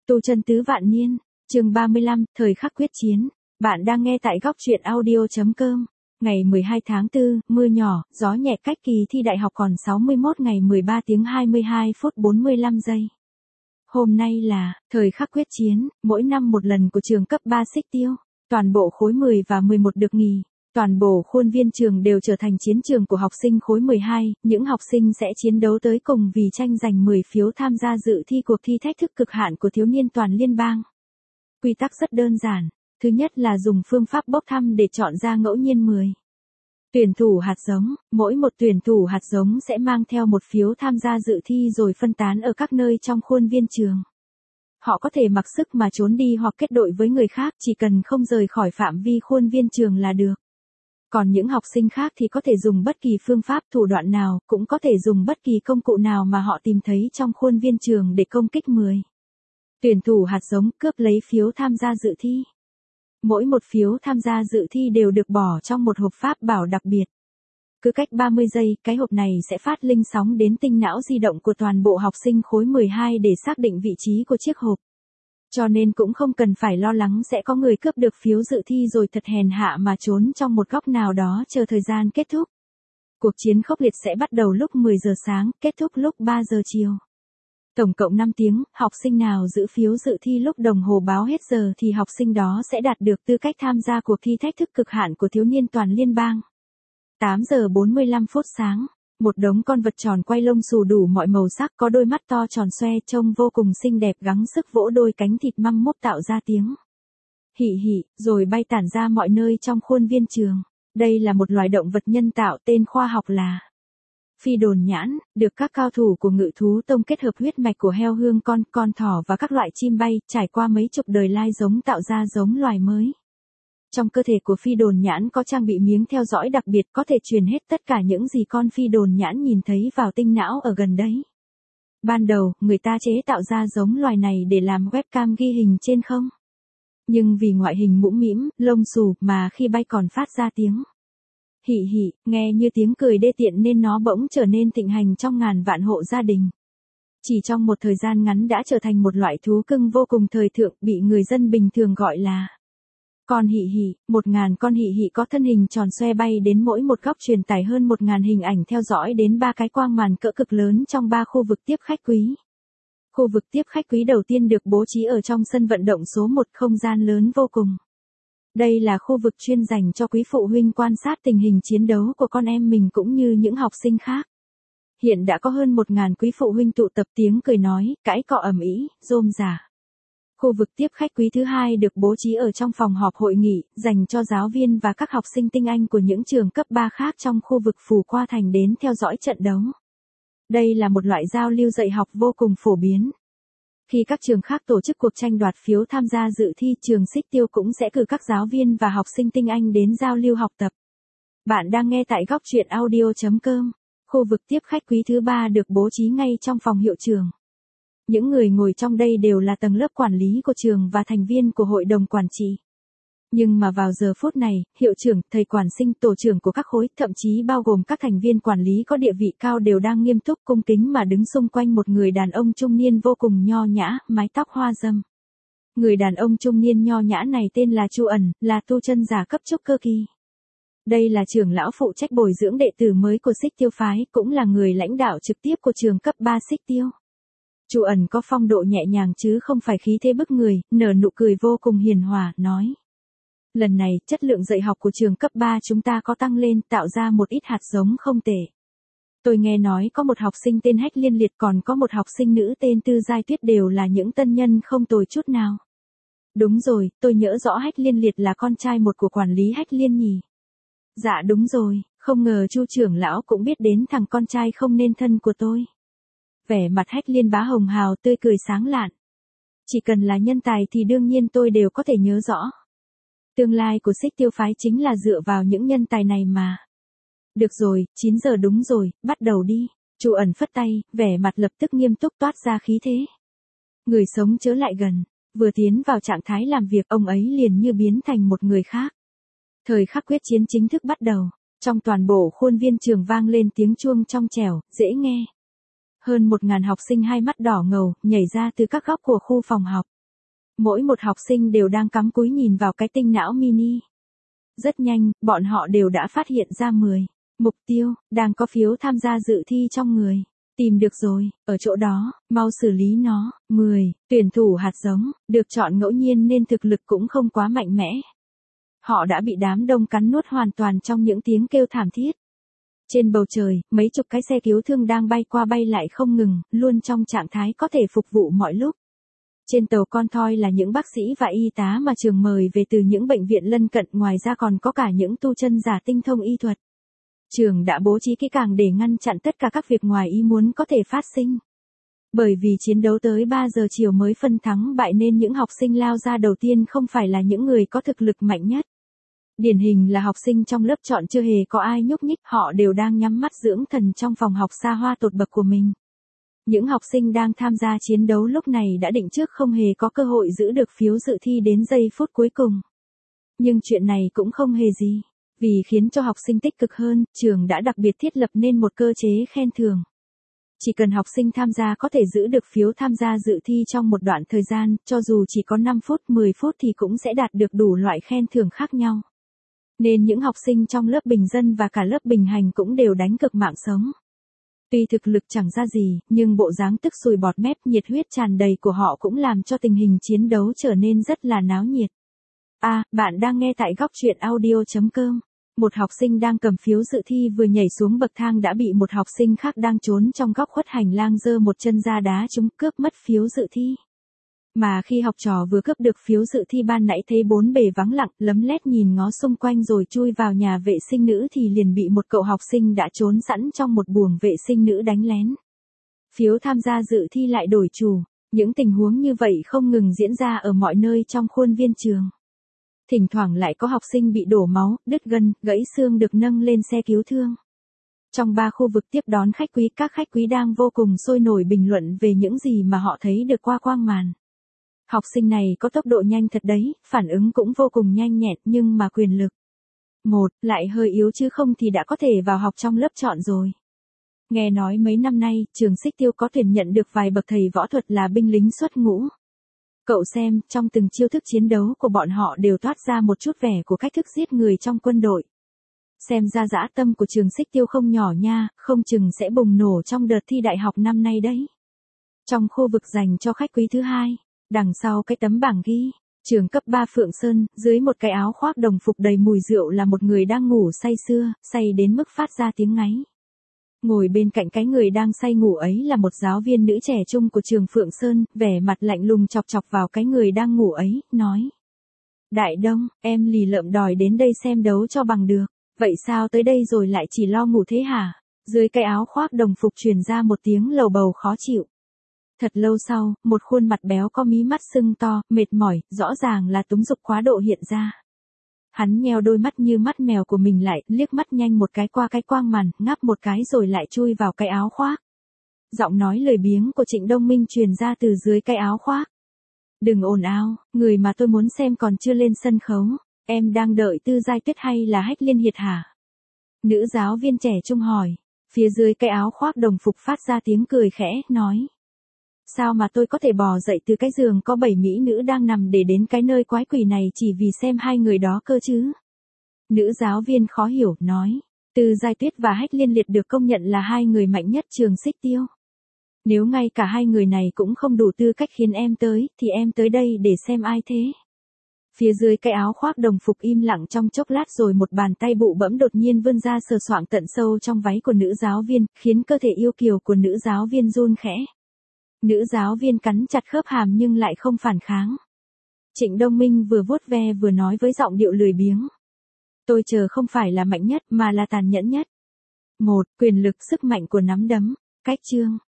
Tu chân tứ vạn niên, chương 35, thời khắc quyết chiến. Bạn đang nghe tại góc truyện audio.com. Ngày 12 tháng 4, mưa nhỏ, gió nhẹ cách kỳ thi đại học còn 61 ngày 13 tiếng 22 phút 45 giây. Hôm nay là thời khắc quyết chiến, mỗi năm một lần của trường cấp 3 Xích Tiêu. Toàn bộ khối 10 và 11 được nghỉ. Toàn bộ khuôn viên trường đều trở thành chiến trường của học sinh khối 12, những học sinh sẽ chiến đấu tới cùng vì tranh giành 10 phiếu tham gia dự thi cuộc thi thách thức cực hạn của thiếu niên toàn liên bang. Quy tắc rất đơn giản, thứ nhất là dùng phương pháp bốc thăm để chọn ra ngẫu nhiên 10 tuyển thủ hạt giống, mỗi một tuyển thủ hạt giống sẽ mang theo một phiếu tham gia dự thi rồi phân tán ở các nơi trong khuôn viên trường. Họ có thể mặc sức mà trốn đi hoặc kết đội với người khác, chỉ cần không rời khỏi phạm vi khuôn viên trường là được. Còn những học sinh khác thì có thể dùng bất kỳ phương pháp thủ đoạn nào, cũng có thể dùng bất kỳ công cụ nào mà họ tìm thấy trong khuôn viên trường để công kích 10 tuyển thủ hạt giống, cướp lấy phiếu tham gia dự thi. Mỗi một phiếu tham gia dự thi đều được bỏ trong một hộp pháp bảo đặc biệt. Cứ cách 30 giây, cái hộp này sẽ phát linh sóng đến tinh não di động của toàn bộ học sinh khối 12 để xác định vị trí của chiếc hộp. Cho nên cũng không cần phải lo lắng sẽ có người cướp được phiếu dự thi rồi thật hèn hạ mà trốn trong một góc nào đó chờ thời gian kết thúc. Cuộc chiến khốc liệt sẽ bắt đầu lúc 10 giờ sáng, kết thúc lúc 3 giờ chiều. Tổng cộng 5 tiếng, học sinh nào giữ phiếu dự thi lúc đồng hồ báo hết giờ thì học sinh đó sẽ đạt được tư cách tham gia cuộc thi thách thức cực hạn của thiếu niên toàn liên bang. 8 giờ 45 phút sáng. Một đống con vật tròn quay lông xù đủ mọi màu sắc, có đôi mắt to tròn xoe trông vô cùng xinh đẹp, gắng sức vỗ đôi cánh thịt măm mốp tạo ra tiếng hị hị, rồi bay tản ra mọi nơi trong khuôn viên trường. Đây là một loài động vật nhân tạo, tên khoa học là phi đồn nhãn, được các cao thủ của Ngự thú tông kết hợp huyết mạch của heo hương con thỏ và các loại chim bay, trải qua mấy chục đời lai giống tạo ra giống loài mới. Trong cơ thể của phi đồn nhãn có trang bị miếng theo dõi đặc biệt, có thể truyền hết tất cả những gì con phi đồn nhãn nhìn thấy vào tinh não ở gần đấy. Ban đầu, người ta chế tạo ra giống loài này để làm webcam ghi hình trên không. Nhưng vì ngoại hình mũm mĩm, lông xù mà khi bay còn phát ra tiếng hị hị, nghe như tiếng cười đê tiện nên nó bỗng trở nên thịnh hành trong ngàn vạn hộ gia đình. Chỉ trong một thời gian ngắn đã trở thành một loại thú cưng vô cùng thời thượng, bị người dân bình thường gọi là con hị hị. 1000 con hị hị có thân hình tròn xoe bay đến mỗi một góc, truyền tải hơn 1000 hình ảnh theo dõi đến 3 cái quang màn cỡ cực lớn trong 3 khu vực tiếp khách quý. Khu vực tiếp khách quý đầu tiên được bố trí ở trong sân vận động số 1, không gian lớn vô cùng. Đây là khu vực chuyên dành cho quý phụ huynh quan sát tình hình chiến đấu của con em mình cũng như những học sinh khác. Hiện đã có hơn 1000 quý phụ huynh tụ tập, tiếng cười nói, cãi cọ ầm ĩ, rôm rả. Khu vực tiếp khách quý thứ hai được bố trí ở trong phòng họp hội nghị, dành cho giáo viên và các học sinh tinh anh của những trường cấp 3 khác trong khu vực phủ qua thành đến theo dõi trận đấu. Đây là một loại giao lưu dạy học vô cùng phổ biến. Khi các trường khác tổ chức cuộc tranh đoạt phiếu tham gia dự thi, trường Xích Tiêu cũng sẽ cử các giáo viên và học sinh tinh anh đến giao lưu học tập. Bạn đang nghe tại góc truyện audio.com. Khu vực tiếp khách quý thứ 3 được bố trí ngay trong phòng hiệu trưởng. Những người ngồi trong đây đều là tầng lớp quản lý của trường và thành viên của hội đồng quản trị. Nhưng mà vào giờ phút này, hiệu trưởng, thầy quản sinh, tổ trưởng của các khối, thậm chí bao gồm các thành viên quản lý có địa vị cao đều đang nghiêm túc cung kính mà đứng xung quanh một người đàn ông trung niên vô cùng nho nhã, mái tóc hoa râm. Người đàn ông trung niên nho nhã này tên là Chu Ẩn, là tu chân giả cấp trúc cơ kỳ. Đây là trưởng lão phụ trách bồi dưỡng đệ tử mới của Xích Tiêu phái, cũng là người lãnh đạo trực tiếp của trường cấp 3 Xích Tiêu. Chu Ẩn có phong độ nhẹ nhàng chứ không phải khí thế bức người, nở nụ cười vô cùng hiền hòa, nói. Lần này, chất lượng dạy học của trường cấp 3 chúng ta có tăng lên, tạo ra một ít hạt giống không tệ. Tôi nghe nói có một học sinh tên Hách Liên Liệt, còn có một học sinh nữ tên Tư Giai Tuyết, đều là những tân nhân không tồi chút nào. Đúng rồi, tôi nhớ rõ Hách Liên Liệt là con trai một của quản lý Hách Liên nhỉ. Dạ đúng rồi, không ngờ Chu trưởng lão cũng biết đến thằng con trai không nên thân của tôi. Vẻ mặt Hách Liên bá hồng hào, tươi cười sáng lạn. Chỉ cần là nhân tài thì đương nhiên tôi đều có thể nhớ rõ. Tương lai của Xích Tiêu phái chính là dựa vào những nhân tài này mà. Được rồi, 9 giờ đúng rồi, bắt đầu đi. Chu Ẩn phất tay, vẻ mặt lập tức nghiêm túc toát ra khí thế. Người sống chớ lại gần. Vừa tiến vào trạng thái làm việc, ông ấy liền như biến thành một người khác. Thời khắc quyết chiến chính thức bắt đầu. Trong toàn bộ khuôn viên trường vang lên tiếng chuông trong trẻo, dễ nghe. Hơn 1000 học sinh hai mắt đỏ ngầu, nhảy ra từ các góc của khu phòng học. Mỗi một học sinh đều đang cắm cúi nhìn vào cái tinh não mini. Rất nhanh, bọn họ đều đã phát hiện ra 10 mục tiêu, đang có phiếu tham gia dự thi trong người. Tìm được rồi, ở chỗ đó, mau xử lý nó. 10. Tuyển thủ hạt giống, được chọn ngẫu nhiên nên thực lực cũng không quá mạnh mẽ. Họ đã bị đám đông cắn nuốt hoàn toàn trong những tiếng kêu thảm thiết. Trên bầu trời, mấy chục cái xe cứu thương đang bay qua bay lại không ngừng, luôn trong trạng thái có thể phục vụ mọi lúc. Trên tàu con thoi là những bác sĩ và y tá mà trường mời về từ những bệnh viện lân cận, ngoài ra còn có cả những tu chân giả tinh thông y thuật. Trường đã bố trí kỹ càng để ngăn chặn tất cả các việc ngoài ý muốn có thể phát sinh. Bởi vì chiến đấu tới 3 giờ chiều mới phân thắng bại nên những học sinh lao ra đầu tiên không phải là những người có thực lực mạnh nhất. Điển hình là học sinh trong lớp chọn chưa hề có ai nhúc nhích, họ đều đang nhắm mắt dưỡng thần trong phòng học xa hoa tột bậc của mình. Những học sinh đang tham gia chiến đấu lúc này đã định trước không hề có cơ hội giữ được phiếu dự thi đến giây phút cuối cùng. Nhưng chuyện này cũng không hề gì. Vì khiến cho học sinh tích cực hơn, trường đã đặc biệt thiết lập nên một cơ chế khen thưởng. Chỉ cần học sinh tham gia có thể giữ được phiếu tham gia dự thi trong một đoạn thời gian, cho dù chỉ có 5 phút, 10 phút thì cũng sẽ đạt được đủ loại khen thưởng khác nhau. Nên những học sinh trong lớp bình dân và cả lớp bình hành cũng đều đánh cực mạng sống. Tuy thực lực chẳng ra gì, nhưng bộ dáng tức sùi bọt mép, nhiệt huyết tràn đầy của họ cũng làm cho tình hình chiến đấu trở nên rất là náo nhiệt. Bạn đang nghe tại góc truyện audio.com. Một học sinh đang cầm phiếu dự thi vừa nhảy xuống bậc thang đã bị một học sinh khác đang trốn trong góc khuất hành lang giơ một chân ra đá trúng, cướp mất phiếu dự thi. Mà khi học trò vừa cướp được phiếu dự thi ban nãy thấy bốn bề vắng lặng, lấm lét nhìn ngó xung quanh rồi chui vào nhà vệ sinh nữ thì liền bị một cậu học sinh đã trốn sẵn trong một buồng vệ sinh nữ đánh lén. Phiếu tham gia dự thi lại đổi chủ. Những tình huống như vậy không ngừng diễn ra ở mọi nơi trong khuôn viên trường. Thỉnh thoảng lại có học sinh bị đổ máu, đứt gân, gãy xương được nâng lên xe cứu thương. Trong 3 khu vực tiếp đón khách quý, các khách quý đang vô cùng sôi nổi bình luận về những gì mà họ thấy được qua quang màn. Học sinh này có tốc độ nhanh thật đấy, phản ứng cũng vô cùng nhanh nhẹn, nhưng mà quyền lực. Lại hơi yếu chứ không thì đã có thể vào học trong lớp chọn rồi. Nghe nói mấy năm nay, trường Xích Tiêu có tuyển nhận được vài bậc thầy võ thuật là binh lính xuất ngũ. Cậu xem, trong từng chiêu thức chiến đấu của bọn họ đều toát ra một chút vẻ của cách thức giết người trong quân đội. Xem ra dã tâm của trường Xích Tiêu không nhỏ nha, không chừng sẽ bùng nổ trong đợt thi đại học năm nay đấy. Trong khu vực dành cho khách quý thứ 2, đằng sau cái tấm bảng ghi, trường cấp 3 Phượng Sơn, dưới một cái áo khoác đồng phục đầy mùi rượu là một người đang ngủ say sưa, say đến mức phát ra tiếng ngáy. Ngồi bên cạnh cái người đang say ngủ ấy là một giáo viên nữ trẻ trung của trường Phượng Sơn, vẻ mặt lạnh lùng chọc chọc vào cái người đang ngủ ấy, nói. Đại Đông, em lì lợm đòi đến đây xem đấu cho bằng được, vậy sao tới đây rồi lại chỉ lo ngủ thế hả? Dưới cái áo khoác đồng phục truyền ra một tiếng lầu bầu khó chịu. Thật lâu sau, một khuôn mặt béo có mí mắt sưng to, mệt mỏi, rõ ràng là túng dục quá độ hiện ra. Hắn nheo đôi mắt như mắt mèo của mình lại, liếc mắt nhanh một cái qua cái quang màn, ngáp một cái rồi lại chui vào cái áo khoác. Giọng nói lười biếng của Trịnh Đông Minh truyền ra từ dưới cái áo khoác. Đừng ồn ào, người mà tôi muốn xem còn chưa lên sân khấu, em đang đợi Tư Giai Tuyết hay là Hách Liên Hiệt hả? Nữ giáo viên trẻ trung hỏi, phía dưới cái áo khoác đồng phục phát ra tiếng cười khẽ, nói. Sao mà tôi có thể bò dậy từ cái giường có 7 mỹ nữ đang nằm để đến cái nơi quái quỷ này chỉ vì xem hai người đó cơ chứ? Nữ giáo viên khó hiểu, nói. Tư Giai Tuyết và Hách Liên Liệt được công nhận là hai người mạnh nhất trường Xích Tiêu. Nếu ngay cả hai người này cũng không đủ tư cách khiến em tới, thì em tới đây để xem ai thế? Phía dưới cái áo khoác đồng phục im lặng trong chốc lát rồi một bàn tay bụ bẫm đột nhiên vươn ra sờ soạng tận sâu trong váy của nữ giáo viên, khiến cơ thể yêu kiều của nữ giáo viên run khẽ. Nữ giáo viên cắn chặt khớp hàm nhưng lại không phản kháng. Trịnh Đông Minh vừa vuốt ve vừa nói với giọng điệu lười biếng. Tôi chờ không phải là mạnh nhất mà là tàn nhẫn nhất. Quyền lực sức mạnh của nắm đấm. Cách chương.